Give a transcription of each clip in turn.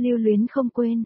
lưu luyến không quên,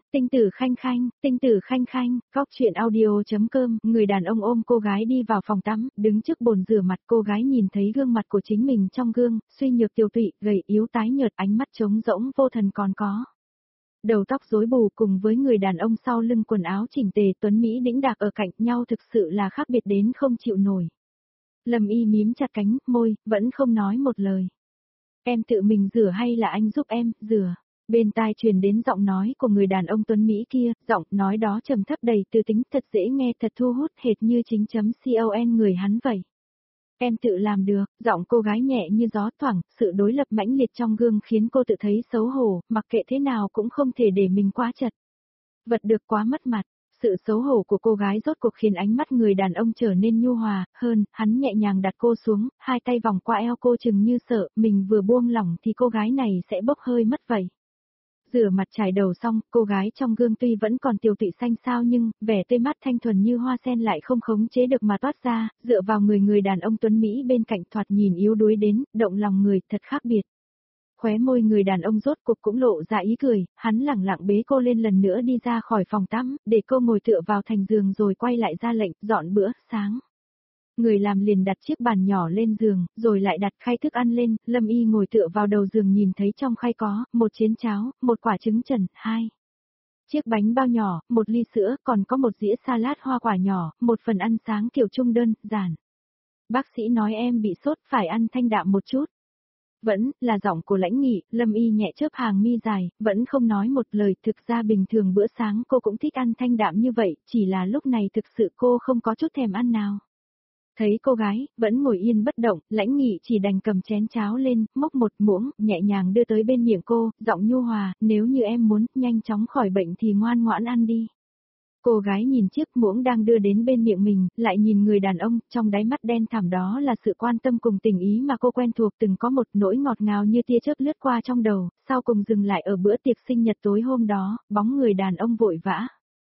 tinh tử khanh khanh, góc chuyện audio.com, người đàn ông ôm cô gái đi vào phòng tắm, đứng trước bồn rửa mặt, cô gái nhìn thấy gương mặt của chính mình trong gương, suy nhược tiều tụy, gầy yếu tái nhợt, ánh mắt trống rỗng vô thần còn có. Đầu tóc rối bù cùng với người đàn ông sau lưng quần áo chỉnh tề tuấn Mỹ đĩnh đạc ở cạnh nhau thực sự là khác biệt đến không chịu nổi. Lâm Y mím chặt cánh, môi, vẫn không nói một lời. Em tự mình rửa hay là anh giúp em, rửa? Bên tai truyền đến giọng nói của người đàn ông tuấn Mỹ kia, giọng nói đó trầm thấp đầy tư tính thật dễ nghe thật thu hút hệt như chính.con người hắn vậy. Em tự làm được, giọng cô gái nhẹ như gió thoảng, sự đối lập mãnh liệt trong gương khiến cô tự thấy xấu hổ, mặc kệ thế nào cũng không thể để mình quá chật vật được quá mất mặt. Sự xấu hổ của cô gái rốt cuộc khiến ánh mắt người đàn ông trở nên nhu hòa hơn, hắn nhẹ nhàng đặt cô xuống, hai tay vòng qua eo cô chừng như sợ, mình vừa buông lỏng thì cô gái này sẽ bốc hơi mất vậy. Rửa mặt chải đầu xong, cô gái trong gương tuy vẫn còn tiều tụy xanh xao nhưng, vẻ tươi mắt thanh thuần như hoa sen lại không khống chế được mà toát ra, dựa vào người đàn ông tuấn Mỹ bên cạnh thoạt nhìn yếu đuối đến, động lòng người, thật khác biệt. Khóe môi người đàn ông rốt cuộc cũng lộ ra ý cười, hắn lẳng lặng bế cô lên lần nữa đi ra khỏi phòng tắm, để cô ngồi tựa vào thành giường rồi quay lại ra lệnh, dọn bữa, sáng. Người làm liền đặt chiếc bàn nhỏ lên giường, rồi lại đặt khay thức ăn lên, Lâm Y ngồi tựa vào đầu giường nhìn thấy trong khay có, một chén cháo, một quả trứng trần, 2 chiếc bánh bao nhỏ, một ly sữa, còn có một dĩa salad hoa quả nhỏ, một phần ăn sáng kiểu trung đơn, giản. Bác sĩ nói em bị sốt, phải ăn thanh đạm một chút. Vẫn là giọng của Lãnh Nghị, Lâm Y nhẹ chớp hàng mi dài, vẫn không nói một lời, thực ra bình thường bữa sáng cô cũng thích ăn thanh đạm như vậy, chỉ là lúc này thực sự cô không có chút thèm ăn nào. Thấy cô gái, vẫn ngồi yên bất động, Lãnh Nghị chỉ đành cầm chén cháo lên, múc một muỗng, nhẹ nhàng đưa tới bên miệng cô, giọng nhu hòa, nếu như em muốn, nhanh chóng khỏi bệnh thì ngoan ngoãn ăn đi. Cô gái nhìn chiếc muỗng đang đưa đến bên miệng mình, lại nhìn người đàn ông, trong đáy mắt đen thẳm đó là sự quan tâm cùng tình ý mà cô quen thuộc từng có một nỗi ngọt ngào như tia chớp lướt qua trong đầu, sau cùng dừng lại ở bữa tiệc sinh nhật tối hôm đó, bóng người đàn ông vội vã.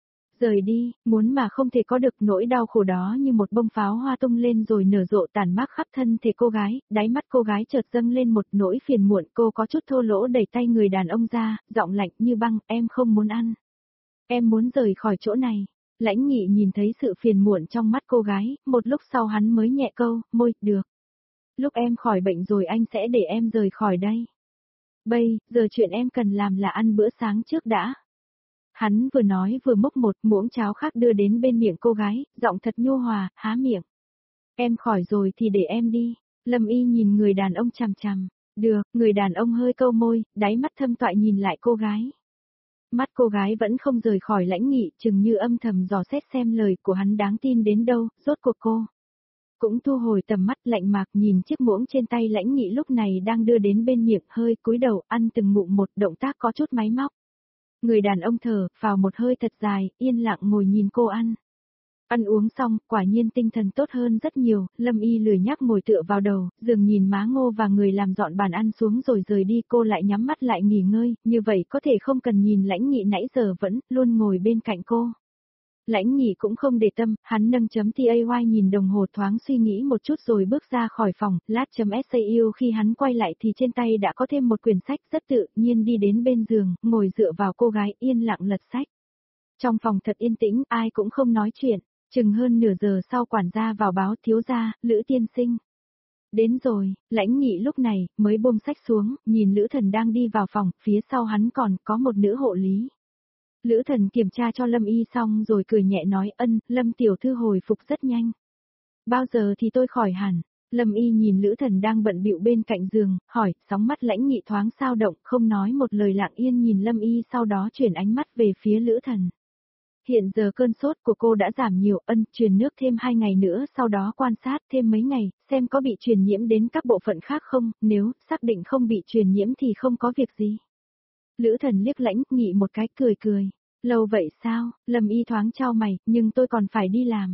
Rời đi, muốn mà không thể có được nỗi đau khổ đó như một bông pháo hoa tung lên rồi nở rộ tàn mát khắp thân thể cô gái, đáy mắt cô gái chợt dâng lên một nỗi phiền muộn, cô có chút thô lỗ đẩy tay người đàn ông ra, giọng lạnh như băng, em không muốn ăn. Em muốn rời khỏi chỗ này. Lãnh Nghị nhìn thấy sự phiền muộn trong mắt cô gái, một lúc sau hắn mới nhẹ câu, môi, được. Lúc em khỏi bệnh rồi anh sẽ để em rời khỏi đây. Bây giờ chuyện em cần làm là ăn bữa sáng trước đã. Hắn vừa nói vừa múc một muỗng cháo khác đưa đến bên miệng cô gái, giọng thật nhu hòa, há miệng. Em khỏi rồi thì để em đi. Lâm Y nhìn người đàn ông chằm chằm. Được, người đàn ông hơi câu môi, đáy mắt thâm toại nhìn lại cô gái. Mắt cô gái vẫn không rời khỏi Lãnh Nghị, chừng như âm thầm dò xét xem lời của hắn đáng tin đến đâu, rốt cuộc cô. Cũng thu hồi tầm mắt lạnh mạc nhìn chiếc muỗng trên tay Lãnh Nghị lúc này đang đưa đến bên miệng hơi cúi đầu ăn từng ngụm một động tác có chút máy móc. Người đàn ông thở, vào một hơi thật dài, yên lặng ngồi nhìn cô ăn. Ăn uống xong, quả nhiên tinh thần tốt hơn rất nhiều, Lâm Y lười nhác ngồi tựa vào đầu, giường nhìn má Ngô và người làm dọn bàn ăn xuống rồi rời đi, cô lại nhắm mắt lại nghỉ ngơi, như vậy có thể không cần nhìn Lãnh Nghị nãy giờ vẫn luôn ngồi bên cạnh cô. Lãnh Nghị cũng không để tâm, hắn nâng .tay nhìn đồng hồ thoáng suy nghĩ một chút rồi bước ra khỏi phòng, lát.sau khi hắn quay lại thì trên tay đã có thêm một quyển sách, rất tự nhiên đi đến bên giường, ngồi dựa vào cô gái yên lặng lật sách. Trong phòng thật yên tĩnh, ai cũng không nói chuyện. Chừng hơn nửa giờ sau quản gia vào báo thiếu gia, Lữ tiên sinh. Đến rồi, Lãnh Nghị lúc này, mới buông sách xuống, nhìn Lữ Thần đang đi vào phòng, phía sau hắn còn có một nữ hộ lý. Lữ Thần kiểm tra cho Lâm Y xong rồi cười nhẹ nói Lâm tiểu thư hồi phục rất nhanh. Bao giờ thì tôi khỏi hẳn? Lâm Y nhìn Lữ Thần đang bận bịu bên cạnh giường, hỏi, sóng mắt Lãnh Nghị thoáng sao động, không nói một lời lặng yên nhìn Lâm Y sau đó chuyển ánh mắt về phía Lữ Thần. Hiện giờ cơn sốt của cô đã giảm nhiều, truyền nước thêm 2 ngày nữa sau đó quan sát thêm mấy ngày, xem có bị truyền nhiễm đến các bộ phận khác không, nếu xác định không bị truyền nhiễm thì không có việc gì. Lữ Thần liếc Lãnh Nghị một cái cười. Lâu vậy sao? Lâm Y thoáng chau mày, nhưng tôi còn phải đi làm.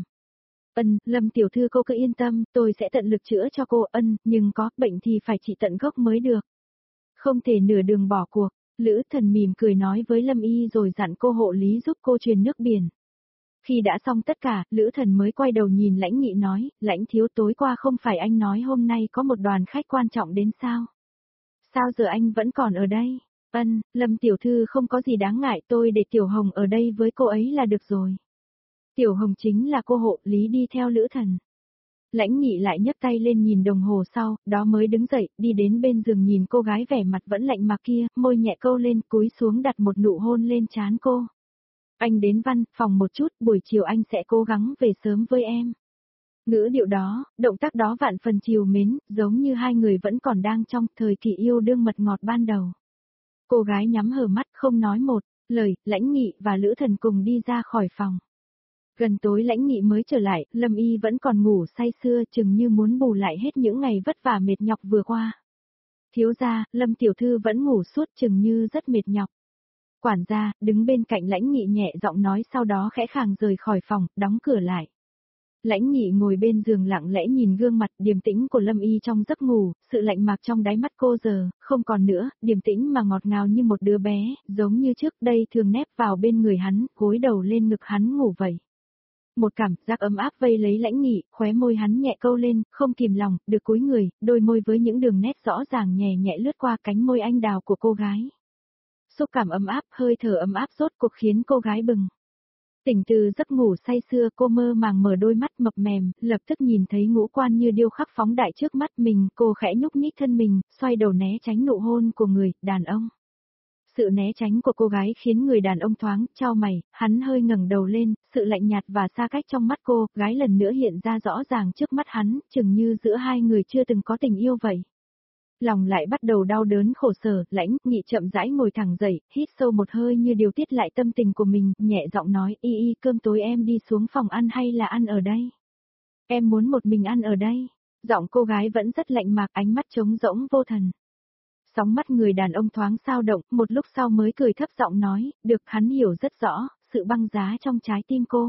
Lâm tiểu thư cô cứ yên tâm, tôi sẽ tận lực chữa cho cô, nhưng có bệnh thì phải trị tận gốc mới được. Không thể nửa đường bỏ cuộc. Lữ Thần mỉm cười nói với Lâm Y rồi dặn cô hộ lý giúp cô truyền nước biển. Khi đã xong tất cả, Lữ Thần mới quay đầu nhìn Lãnh Nghị nói, Lãnh thiếu tối qua không phải anh nói hôm nay có một đoàn khách quan trọng đến sao? Sao giờ anh vẫn còn ở đây? Lâm tiểu thư không có gì đáng ngại, tôi để Tiểu Hồng ở đây với cô ấy là được rồi. Tiểu Hồng chính là cô hộ lý đi theo Lữ Thần. Lãnh Nghị lại nhấc tay lên nhìn đồng hồ sau, đó mới đứng dậy, đi đến bên giường nhìn cô gái vẻ mặt vẫn lạnh mà kia, môi nhẹ câu lên, cúi xuống đặt một nụ hôn lên trán cô. Anh đến văn phòng một chút, buổi chiều anh sẽ cố gắng về sớm với em. Ngữ điệu đó, động tác đó vạn phần chiều mến, giống như hai người vẫn còn đang trong thời kỳ yêu đương mật ngọt ban đầu. Cô gái nhắm hờ mắt không nói một lời, Lãnh Nghị và Lữ Thần cùng đi ra khỏi phòng. Gần tối Lãnh Nghị mới trở lại, Lâm Y vẫn còn ngủ say sưa chừng như muốn bù lại hết những ngày vất vả mệt nhọc vừa qua. Thiếu gia, Lâm tiểu thư vẫn ngủ suốt chừng như rất mệt nhọc. Quản gia, đứng bên cạnh Lãnh Nghị nhẹ giọng nói sau đó khẽ khàng rời khỏi phòng, đóng cửa lại. Lãnh Nghị ngồi bên giường lặng lẽ nhìn gương mặt điềm tĩnh của Lâm Y trong giấc ngủ, sự lạnh mạc trong đáy mắt cô giờ, không còn nữa, điềm tĩnh mà ngọt ngào như một đứa bé, giống như trước đây thường nép vào bên người hắn, gối đầu lên ngực hắn ngủ vậy. Một cảm giác ấm áp vây lấy Lãnh Nghị, khóe môi hắn nhẹ câu lên, không kìm lòng, được cúi người, đôi môi với những đường nét rõ ràng nhẹ nhẹ lướt qua cánh môi anh đào của cô gái. Xúc cảm ấm áp, hơi thở ấm áp rốt cuộc khiến cô gái bừng. Tỉnh từ giấc ngủ say sưa cô mơ màng mở đôi mắt mập mềm, lập tức nhìn thấy ngũ quan như điêu khắc phóng đại trước mắt mình, cô khẽ nhúc nhích thân mình, xoay đầu né tránh nụ hôn của người, đàn ông. Sự né tránh của cô gái khiến người đàn ông thoáng, chau mày, hắn hơi ngẩng đầu lên, sự lạnh nhạt và xa cách trong mắt cô, gái lần nữa hiện ra rõ ràng trước mắt hắn, chừng như giữa hai người chưa từng có tình yêu vậy. Lòng lại bắt đầu đau đớn khổ sở, Lãnh Nghị chậm rãi ngồi thẳng dậy, hít sâu một hơi như điều tiết lại tâm tình của mình, nhẹ giọng nói, y cơm tối em đi xuống phòng ăn hay là ăn ở đây? Em muốn một mình ăn ở đây. Giọng cô gái vẫn rất lạnh mạc, ánh mắt trống rỗng vô thần. Sóng mắt người đàn ông thoáng xao động, một lúc sau mới cười thấp giọng nói, được, hắn hiểu rất rõ, sự băng giá trong trái tim cô.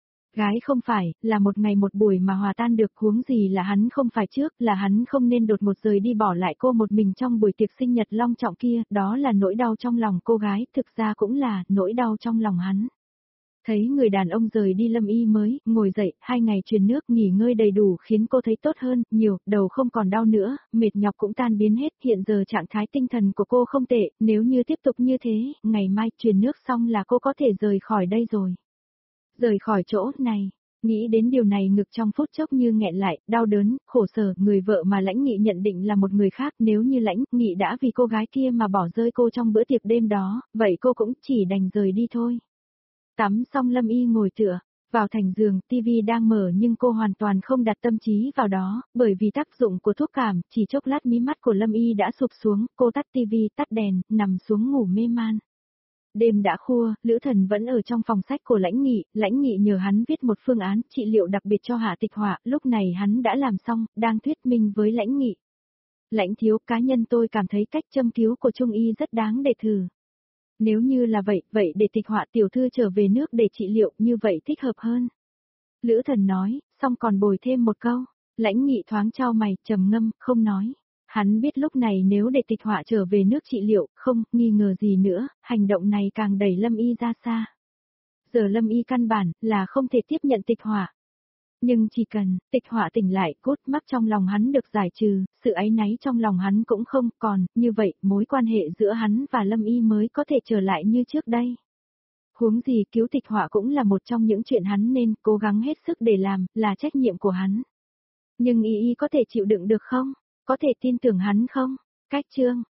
Gái không phải, là một ngày một buổi mà hòa tan được, huống gì là hắn không phải trước, là hắn không nên đột ngột rời đi bỏ lại cô một mình trong buổi tiệc sinh nhật long trọng kia, đó là nỗi đau trong lòng cô gái, thực ra cũng là nỗi đau trong lòng hắn. Thấy người đàn ông rời đi Lâm Y mới, ngồi dậy, 2 ngày truyền nước nghỉ ngơi đầy đủ khiến cô thấy tốt hơn, nhiều, đầu không còn đau nữa, mệt nhọc cũng tan biến hết, hiện giờ trạng thái tinh thần của cô không tệ, nếu như tiếp tục như thế, ngày mai truyền nước xong là cô có thể rời khỏi đây rồi. Rời khỏi chỗ này, nghĩ đến điều này ngực trong phút chốc như nghẹn lại, đau đớn, khổ sở, người vợ mà Lãnh Nghị nhận định là một người khác, nếu như Lãnh Nghị đã vì cô gái kia mà bỏ rơi cô trong bữa tiệc đêm đó, vậy cô cũng chỉ đành rời đi thôi. Tắm xong Lâm Y ngồi tựa vào thành giường, tivi đang mở nhưng cô hoàn toàn không đặt tâm trí vào đó, bởi vì tác dụng của thuốc cảm, chỉ chốc lát mí mắt của Lâm Y đã sụp xuống, cô tắt tivi, tắt đèn, nằm xuống ngủ mê man. Đêm đã khuya, Lữ Thần vẫn ở trong phòng sách của Lãnh Nghị nhờ hắn viết một phương án trị liệu đặc biệt cho Hạ Tịch Họa, lúc này hắn đã làm xong, đang thuyết minh với Lãnh Nghị. Lãnh thiếu, cá nhân tôi cảm thấy cách châm cứu của Trung Y rất đáng để thử. Nếu như là vậy, vậy để Tịch Họa tiểu thư trở về nước để trị liệu, như vậy thích hợp hơn. Lữ Thần nói, xong còn bồi thêm một câu. Lãnh Nghị thoáng chau mày, trầm ngâm, không nói. Hắn biết lúc này nếu để Tịch Họa trở về nước trị liệu, không nghi ngờ gì nữa, hành động này càng đẩy Lâm Y ra xa. Giờ Lâm Y căn bản là không thể tiếp nhận Tịch Họa. Nhưng chỉ cần Tịch Họa tỉnh lại, cốt mắc trong lòng hắn được giải trừ, sự áy náy trong lòng hắn cũng không còn, như vậy mối quan hệ giữa hắn và Lâm Y mới có thể trở lại như trước đây. Huống gì cứu Tịch Họa cũng là một trong những chuyện hắn nên cố gắng hết sức để làm, là trách nhiệm của hắn. Nhưng y có thể chịu đựng được không? Có thể tin tưởng hắn không? Cách chương